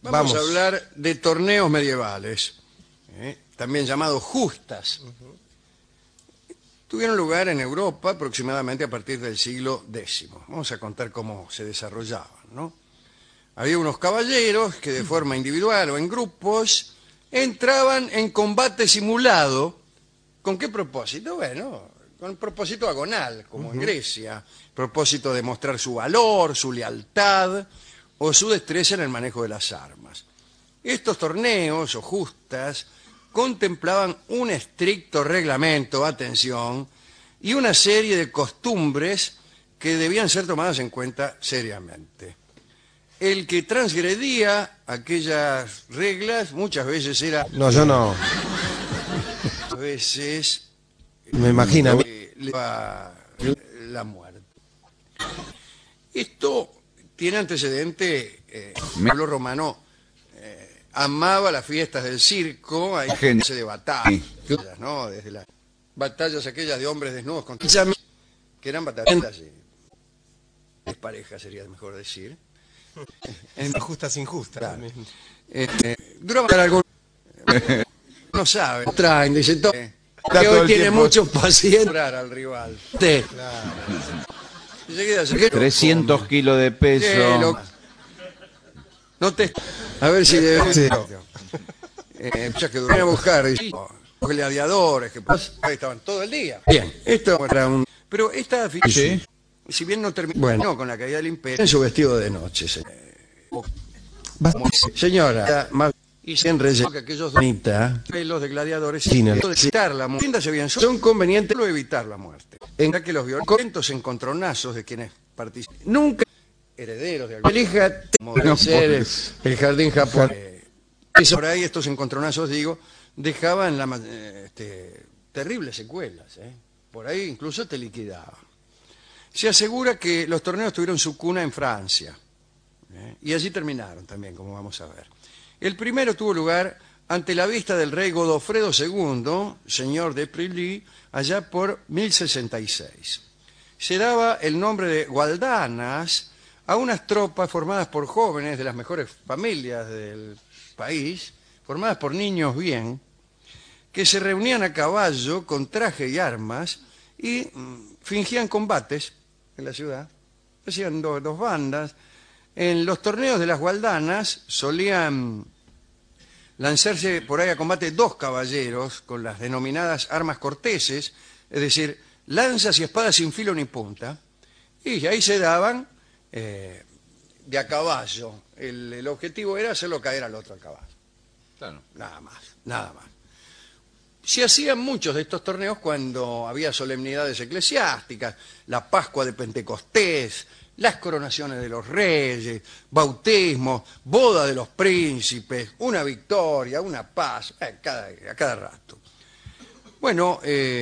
Vamos a hablar de torneos medievales, también llamados justas. Tuvieron lugar en Europa aproximadamente a partir del siglo X. Vamos a contar cómo se desarrollaban, ¿no? Había unos caballeros que de forma individual o en grupos entraban en combate simulado. ¿Con qué propósito? Bueno, con el propósito agonal, como en Grecia. Propósito de mostrar su valor, su lealtad o su destreza en el manejo de las armas. Estos torneos o justas contemplaban un estricto reglamento, atención, y una serie de costumbres que debían ser tomadas en cuenta seriamente. El que transgredía aquellas reglas muchas veces era... No, yo no. A veces... Me imagino. le va la muerte. Esto tiene antecedente... Pablo Romano amaba las fiestas del circo, hay gente de batallas, ¿no? Desde las batallas aquellas de hombres desnudos contra... que eran batallas de pareja, sería mejor decir. Justas injustas. Claro. Duraba algo... No sabe. Traen, dice todo. Que hoy tiene muchos pacientes al rival. Claro. 300 kilos de peso. No te... A ver si debe... Sí. Ya que durmieron a buscar los gladiadores que ahí estaban todo el día. Bien, esto era un... Pero esta afición, si bien no terminó con la caída del imperio, en su vestido de noche, señora, más y sin reyes que aquellos pelos de gladiadores sin evitar la muerte. Son convenientes no evitar la muerte. En que los violentos encontronazos de quienes participan nunca herederos de alguna como debe ser el jardín japonés. Por ahí estos encontronazos, digo, dejaban terribles secuelas. Por ahí incluso te liquidaban. Se asegura que los torneos tuvieron su cuna en Francia. Y allí terminaron también, como vamos a ver. El primero tuvo lugar ante la vista del rey Godofredo II, señor de Prilly, allá por 1066. Se daba el nombre de gualdanas a unas tropas formadas por jóvenes de las mejores familias del país, formadas por niños bien, que se reunían a caballo con traje y armas y fingían combates en la ciudad. Hacían dos bandas. En los torneos de las gualdanas solían lanzarse por ahí a combate dos caballeros con las denominadas armas corteses, es decir, lanzas y espadas sin filo ni punta, y ahí se daban de a caballo. El objetivo era hacerlo caer al otro a caballo. Claro. Nada más, nada más. Se hacían muchos de estos torneos cuando había solemnidades eclesiásticas, la Pascua de Pentecostés, las coronaciones de los reyes, bautismos, boda de los príncipes, una victoria, una paz, a cada rato. Bueno,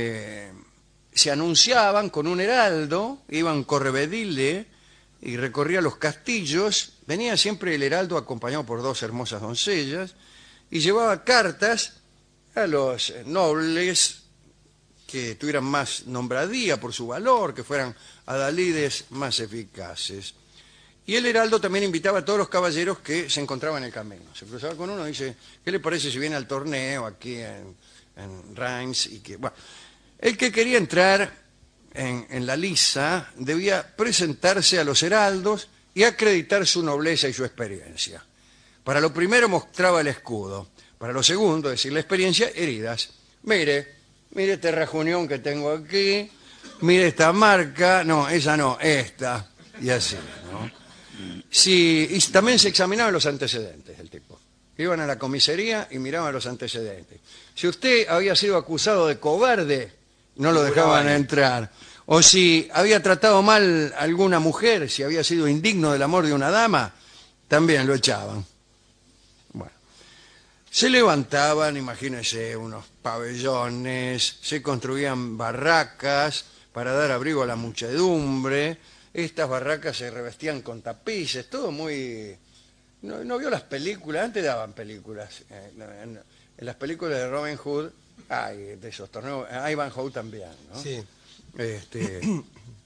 se anunciaban con un heraldo, iban correvedile y recorría los castillos, venía siempre el heraldo acompañado por dos hermosas doncellas y llevaba cartas a los nobles que tuvieran más nombradía por su valor, que fueran adalides más eficaces. Y el heraldo también invitaba a todos los caballeros que se encontraban en el camino. Se cruzaba con uno y dice, ¿qué le parece si viene al torneo aquí en Reims? Y que, bueno, el que quería entrar en la lisa debía presentarse a los heraldos y acreditar su nobleza y su experiencia. Para lo primero mostraba el escudo, para lo segundo, es decir, la experiencia, heridas. Mire este rajunión que tengo aquí, mire esta marca, no, esa no, esta, y así, ¿no? Sí, y también se examinaban los antecedentes del tipo. Iban a la comisaría y miraban los antecedentes. Si usted había sido acusado de cobarde, no lo dejaban entrar. O si había tratado mal a alguna mujer, si había sido indigno del amor de una dama, también lo echaban. Bueno, se levantaban, imagínense, unos pabellones, se construían barracas para dar abrigo a la muchedumbre. Estas barracas se revestían con tapices, todo muy... ¿No vio las películas? Antes daban películas. En las películas de Robin Hood, hay de esos torneos, Ivanhoe también, ¿no? Sí.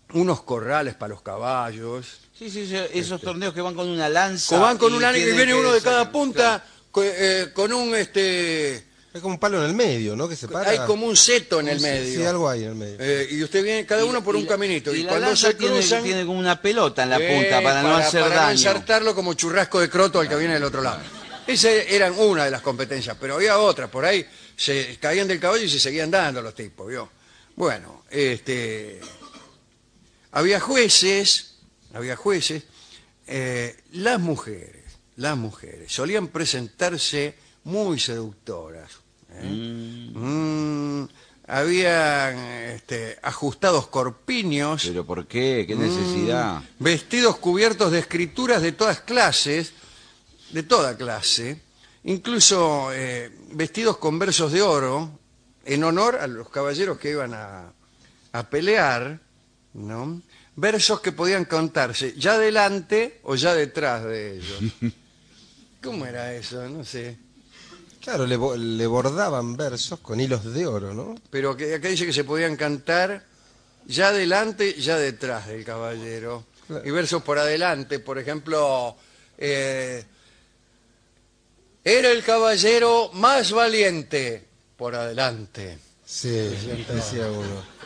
unos corrales para los caballos. Sí, sí, sí, esos torneos que van con una lanza. Van con un y viene uno de cada claro. punta con un Hay como un palo en el medio, ¿no? Que se para. hay como un seto en el Sí, medio. sí, algo hay en el medio. Y usted viene cada uno por un caminito. Y Y la cuando lanza se cruzan, tiene como una pelota en la punta para no hacer para no daño. ensartarlo como churrasco de croto al que viene del otro lado. Esas eran una de las competencias, pero había otras. Por ahí se caían del caballo y se seguían dando los tipos, ¿vio? Bueno, había jueces. Las mujeres solían presentarse muy seductoras. Habían ajustados corpiños, ¿Pero por qué? ¿Qué necesidad? vestidos cubiertos de escrituras de todas clases, de toda clase, incluso vestidos con versos de oro, en honor a los caballeros que iban a pelear, ¿no? Versos que podían contarse ya delante o ya detrás de ellos. ¿Cómo era eso? No sé. Claro, le bordaban versos con hilos de oro, ¿no? Pero que acá dice que se podían cantar ya delante, ya detrás del caballero. Claro. Y versos por adelante, por ejemplo, era el caballero más valiente por adelante. Sí, decía uno.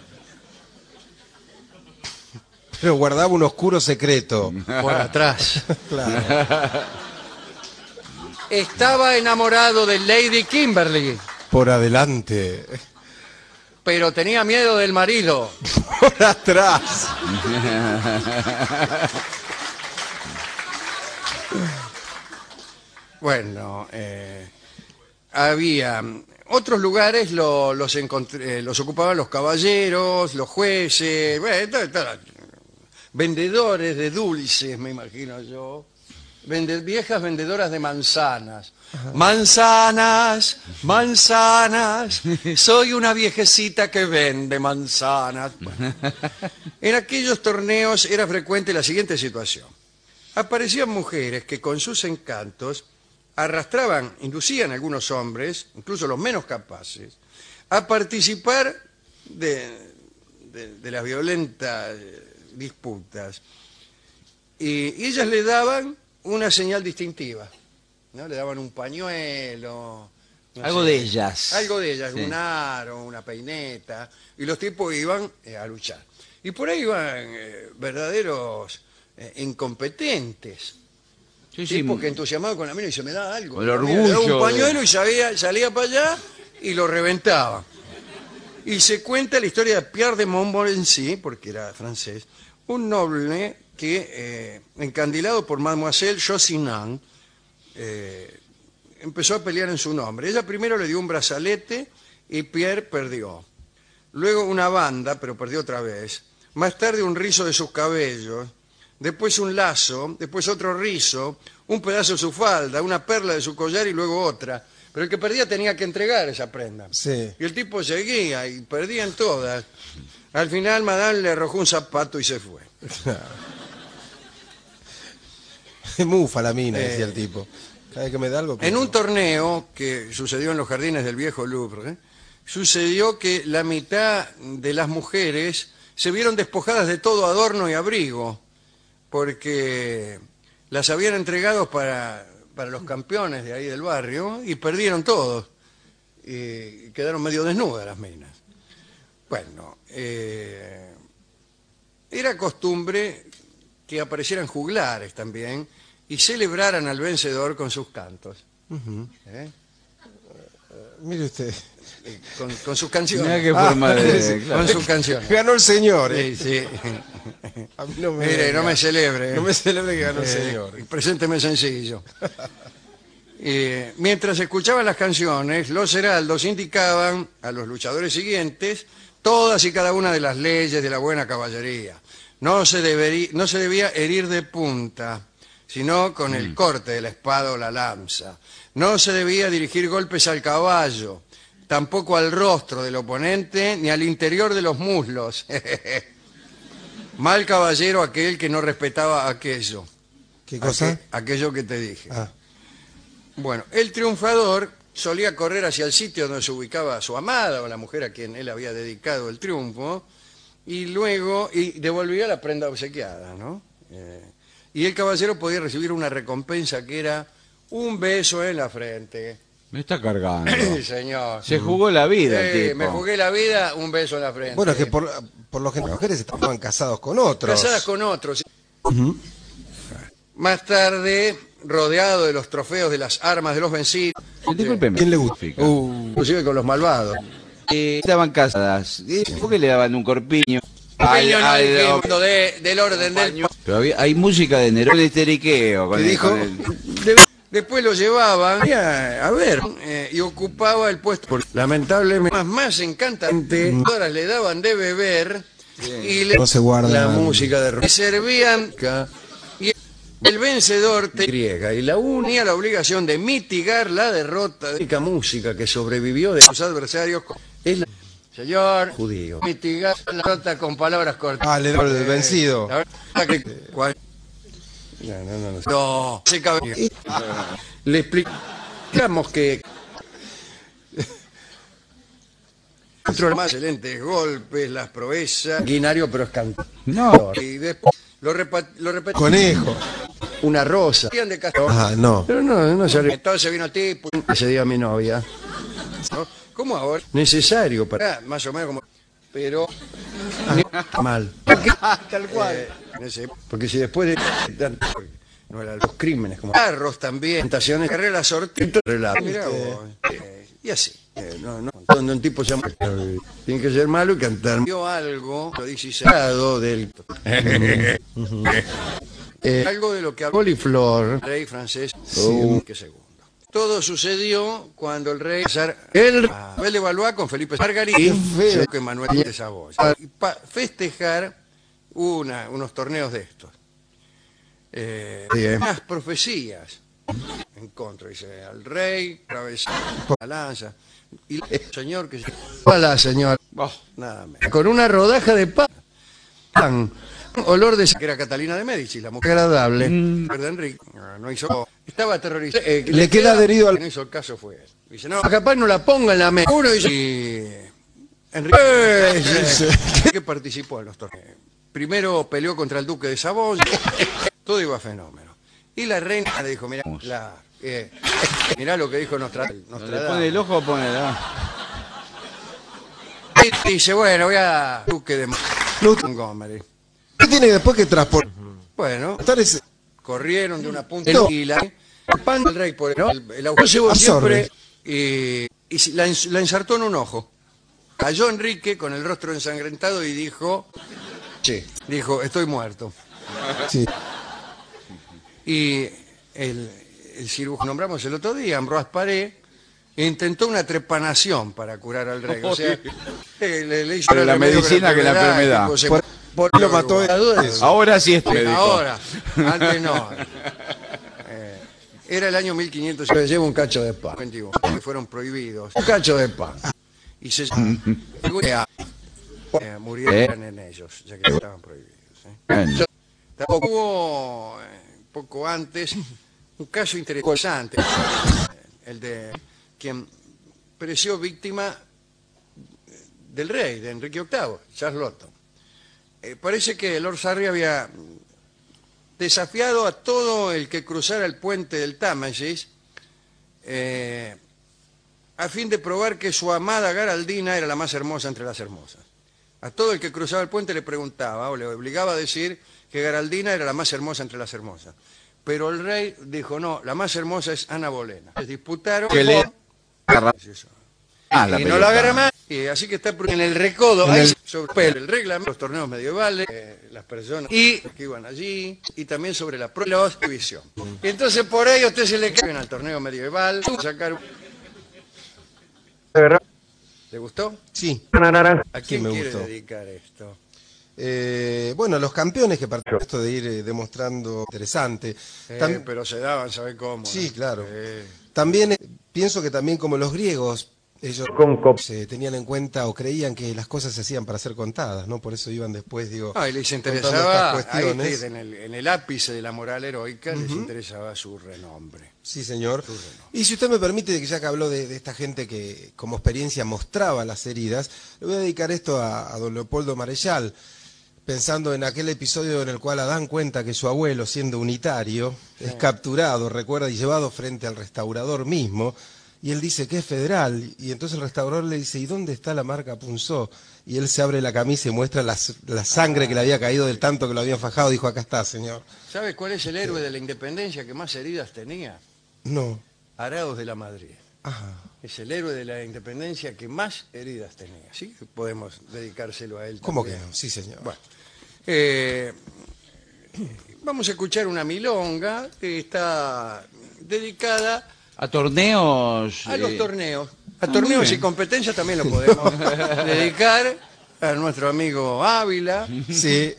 Pero guardaba un oscuro secreto. Por atrás. Claro. Estaba enamorado de Lady Kimberly, Por adelante. pero tenía miedo del marido. Por atrás. Bueno, había otros lugares, los ocupaban los caballeros, los jueces, bueno, vendedores de dulces, me imagino yo. Viejas vendedoras de manzanas. Manzanas, manzanas, soy una viejecita que vende manzanas. Bueno, en aquellos torneos era frecuente la siguiente situación. Aparecían mujeres que con sus encantos arrastraban, inducían a algunos hombres, incluso los menos capaces, a participar de las violentas disputas. Y ellas le daban una señal distintiva, ¿no? Le daban un pañuelo, no Algo sé, de ellas. algo de ellas, Sí. un aro, una peineta, y los tipos iban a luchar. Y por ahí iban verdaderos incompetentes, Sí, sí, tipos que entusiasmados con la mina y se me da algo. Con el Mira, le daba orgullo un pañuelo de- y salía para allá y lo reventaba. Y se cuenta la historia de Pierre de Montmorency, porque era francés, un noble que, encandilado por Mademoiselle Josinan, empezó a pelear en su nombre. Ella primero le dio un brazalete y Pierre perdió. Luego una banda, pero perdió otra vez. Más tarde un rizo de sus cabellos. Después un lazo, después otro rizo, un pedazo de su falda, una perla de su collar y luego otra. Pero el que perdía tenía que entregar esa prenda. Sí. Y el tipo seguía y perdían todas. Al final Madame le arrojó un zapato y se fue. Mufa la mina, decía el tipo. Cada vez que me da algo... En un torneo que sucedió en los jardines del viejo Louvre, sucedió que la mitad de las mujeres se vieron despojadas de todo adorno y abrigo, porque las habían entregado para los campeones de ahí del barrio y perdieron todos. Y quedaron medio desnudas las minas. Bueno, era costumbre que aparecieran juglares también y celebraran al vencedor con sus cantos. ¿Eh? Mire usted. Con sus canciones. Mirá qué forma de... sí, claro. Con sus canciones. Ganó el señor. Sí, sí. A mí no me Mire, no me celebre. No me celebre que ganó el señor. Presénteme sencillo. Mientras escuchaban las canciones, los heraldos indicaban a los luchadores siguientes todas y cada una de las leyes de la buena caballería. No se debía herir de punta, sino con el corte de la espada o la lanza. No se debía dirigir golpes al caballo, tampoco al rostro del oponente ni al interior de los muslos. Mal caballero aquel que no respetaba aquello. ¿Qué cosa? Aquello que te dije. Ah, Bueno, el triunfador solía correr hacia el sitio donde se ubicaba su amada o la mujer a quien él había dedicado el triunfo y luego devolvía la prenda obsequiada, ¿no? Y el caballero podía recibir una recompensa que era un beso en la frente. Me está cargando. Sí, señor. Se jugó la vida, el tipo. Me jugué la vida, un beso en la frente. Bueno, es que por lo que las mujeres estaban casados con otros. Casadas con otros. Más tarde, rodeado de los trofeos de las armas de los vencidos, Discúlpeme. ¿Quién le gusta? inclusive con los malvados. Estaban casadas. ¿Por qué le daban un corpiño? Pequeño no dijimos del orden del... Pero hay música de Nerón histeriqueo. Con ¿Qué dijo? Después lo llevaban a ver y ocupaba el puesto. Lamentablemente, más encantante, todas le daban de beber y le No se guarda la música de rock. Le servían y el vencedor griega y la unía la obligación de mitigar la derrota. La única música que sobrevivió de sus adversarios es la... Señor judío, mitigar la derrota con palabras cortas. Ah, le da el vencido. La verdad que... No, se cabe. Le explicamos que otro de los más excelentes golpes, las proezas, guinario pero es cantor. No. Y después lo repetí. Conejo. Una rosa. De castor. Ah, no. Pero no salió. Entonces vino el tipo, ese día mi novia. ¿No? ¿Cómo ahora? Necesario para más o menos como, pero mal. Tal cual. Porque si después de no eran los crímenes como carros también, tentaciones, carreras, sorteos, y así. Donde un tipo se llama tiene que ser malo y cantar. Vio algo, lo dice del algo de lo que habló Coliflor, rey francés, que segundo. Todo sucedió cuando el rey Manuel de Valois con Felipe Margarita que Manuel de Saboya y festejar unos torneos de estos. Más profecías en contra, dice al rey, atravesó la lanza y el señor que se... Hola, señor. Nada menos. Con una rodaja de pan, olor de que era Catalina de Médici, la mujer agradable. De Enrique no hizo, estaba aterrorizado. Le queda adherido al... No hizo el caso, fue él. Dice, no, capaz no la ponga en la mesa. Uno dice, y Enrique que participó en los torneos. Primero peleó contra el duque de Saboya, todo iba a fenómeno. Y la reina le dijo, mirá, mirá lo que dijo Nostradamus. ¿Le pone el ojo o pone la...? Y dice, bueno, voy a duque de Montgomery. ¿Qué tiene después que transportar? Bueno, Ese... corrieron de una punta y el pan del rey por el autor llevó siempre y la ensartó en un ojo. Cayó Enrique con el rostro ensangrentado y dijo, estoy muerto. Sí. Y el cirujano nombramos el otro día, Ambroise Paré, intentó una trepanación para curar al rey. O sea, le hizo la medicina que la enfermedad. Por lo mató. Ahora sí es médico. Ahora, antes no. Era el año 1500, se lleva un cacho de pan. Que fueron prohibidos. Un cacho de pan. Y se murieron en ellos, ya que estaban prohibidos. Tampoco hubo, poco antes, un caso interesante, el de quien pereció víctima del rey, de Enrique VIII, Charlotte. Parece que Lord Surrey había desafiado a todo el que cruzara el puente del Támesis a fin de probar que su amada Geraldina era la más hermosa entre las hermosas. A todo el que cruzaba el puente le preguntaba o le obligaba a decir que Geraldina era la más hermosa entre las hermosas. Pero el rey dijo, no, la más hermosa es Ana Bolena. Se disputaron y no la agarra más. Y así que está en el recodo, ahí sobre el reglamento, los torneos medievales, las personas y que iban allí, y también sobre la división. Y entonces por ahí a usted se le caen al torneo medieval, sacar... ¿Le gustó? Sí. ¿A quién me quiere gustó. dedicar esto? Bueno, los campeones que participaron esto de ir demostrando interesante. Pero se daban, ¿sabe cómo? Sí, ¿no? claro. También pienso que también como los griegos Ellos se tenían en cuenta o creían que las cosas se hacían para ser contadas, ¿no? Por eso iban después, digo, Y les contando interesaba, estas cuestiones. en el ápice de la moral heroica, les interesaba su renombre. Sí, señor. Y si usted me permite, que ya que habló de esta gente que como experiencia mostraba las heridas, le voy a dedicar esto a don Leopoldo Marechal, pensando en aquel episodio en el cual Adán cuenta que su abuelo, siendo unitario, es capturado, recuerda, y llevado frente al restaurador mismo, y él dice que es federal, y entonces el restaurador le dice, ¿y dónde está la marca Punzó? Y él se abre la camisa y muestra la sangre que le había caído del tanto que lo habían fajado, dijo, acá está, señor. ¿Sabe cuál es el héroe de la independencia que más heridas tenía? No. Arauz de la Madrid. Ajá. Es el héroe de la independencia que más heridas tenía. ¿Sí? Podemos dedicárselo a él ¿Cómo que también. no? Sí, señor. Bueno, vamos a escuchar una milonga que está dedicada A torneos. a los torneos. A muy torneos y bien. competencias también lo podemos dedicar a nuestro amigo Ávila. Sí.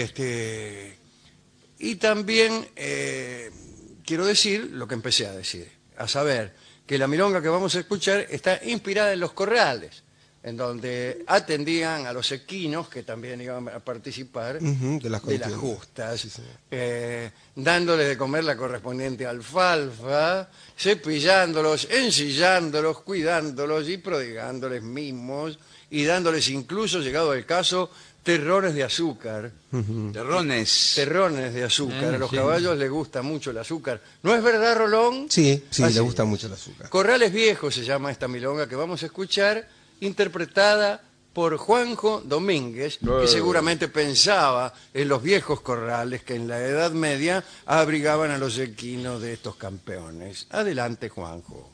Y también quiero decir lo que empecé a decir, a saber que la milonga que vamos a escuchar está inspirada en los corrales, en donde atendían a los equinos que también iban a participar De las de las contiendas. justas, Sí, señor. dándoles de comer la correspondiente alfalfa, cepillándolos, ensillándolos, cuidándolos y prodigándoles mimos y dándoles incluso, llegado el caso, terrones de azúcar. Terrones. Terrones de azúcar. A los sí. caballos les gusta mucho el azúcar. ¿No es verdad, Rolón? Sí, sí, Así le gusta es. mucho el azúcar. Corrales Viejos se llama esta milonga que vamos a escuchar, interpretada por Juanjo Domínguez, que seguramente pensaba en los viejos corrales que en la Edad Media abrigaban a los equinos de estos campeones. Adelante, Juanjo.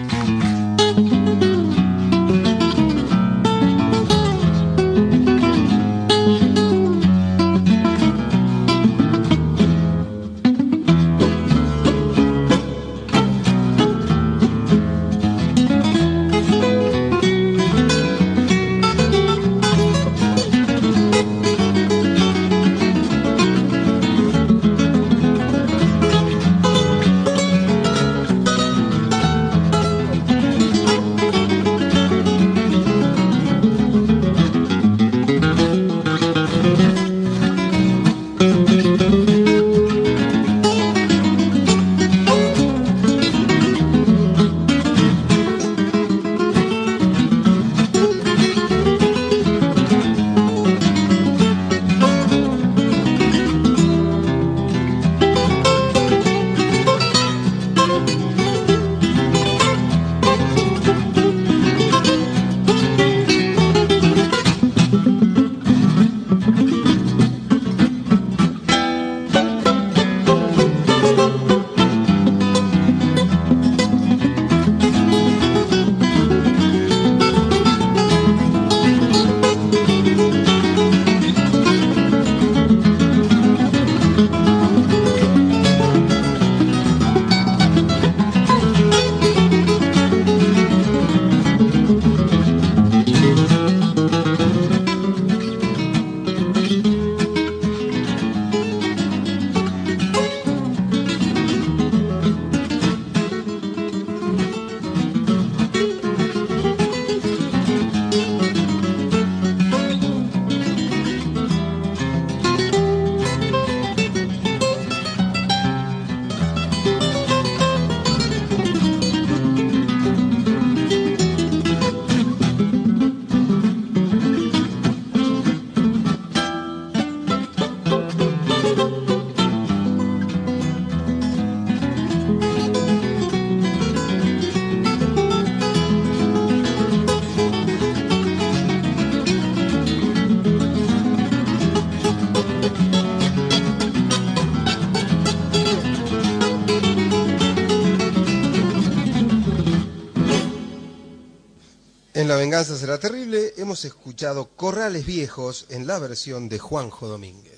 En La venganza será terrible hemos escuchado Corrales Viejos en la versión de Juanjo Domínguez.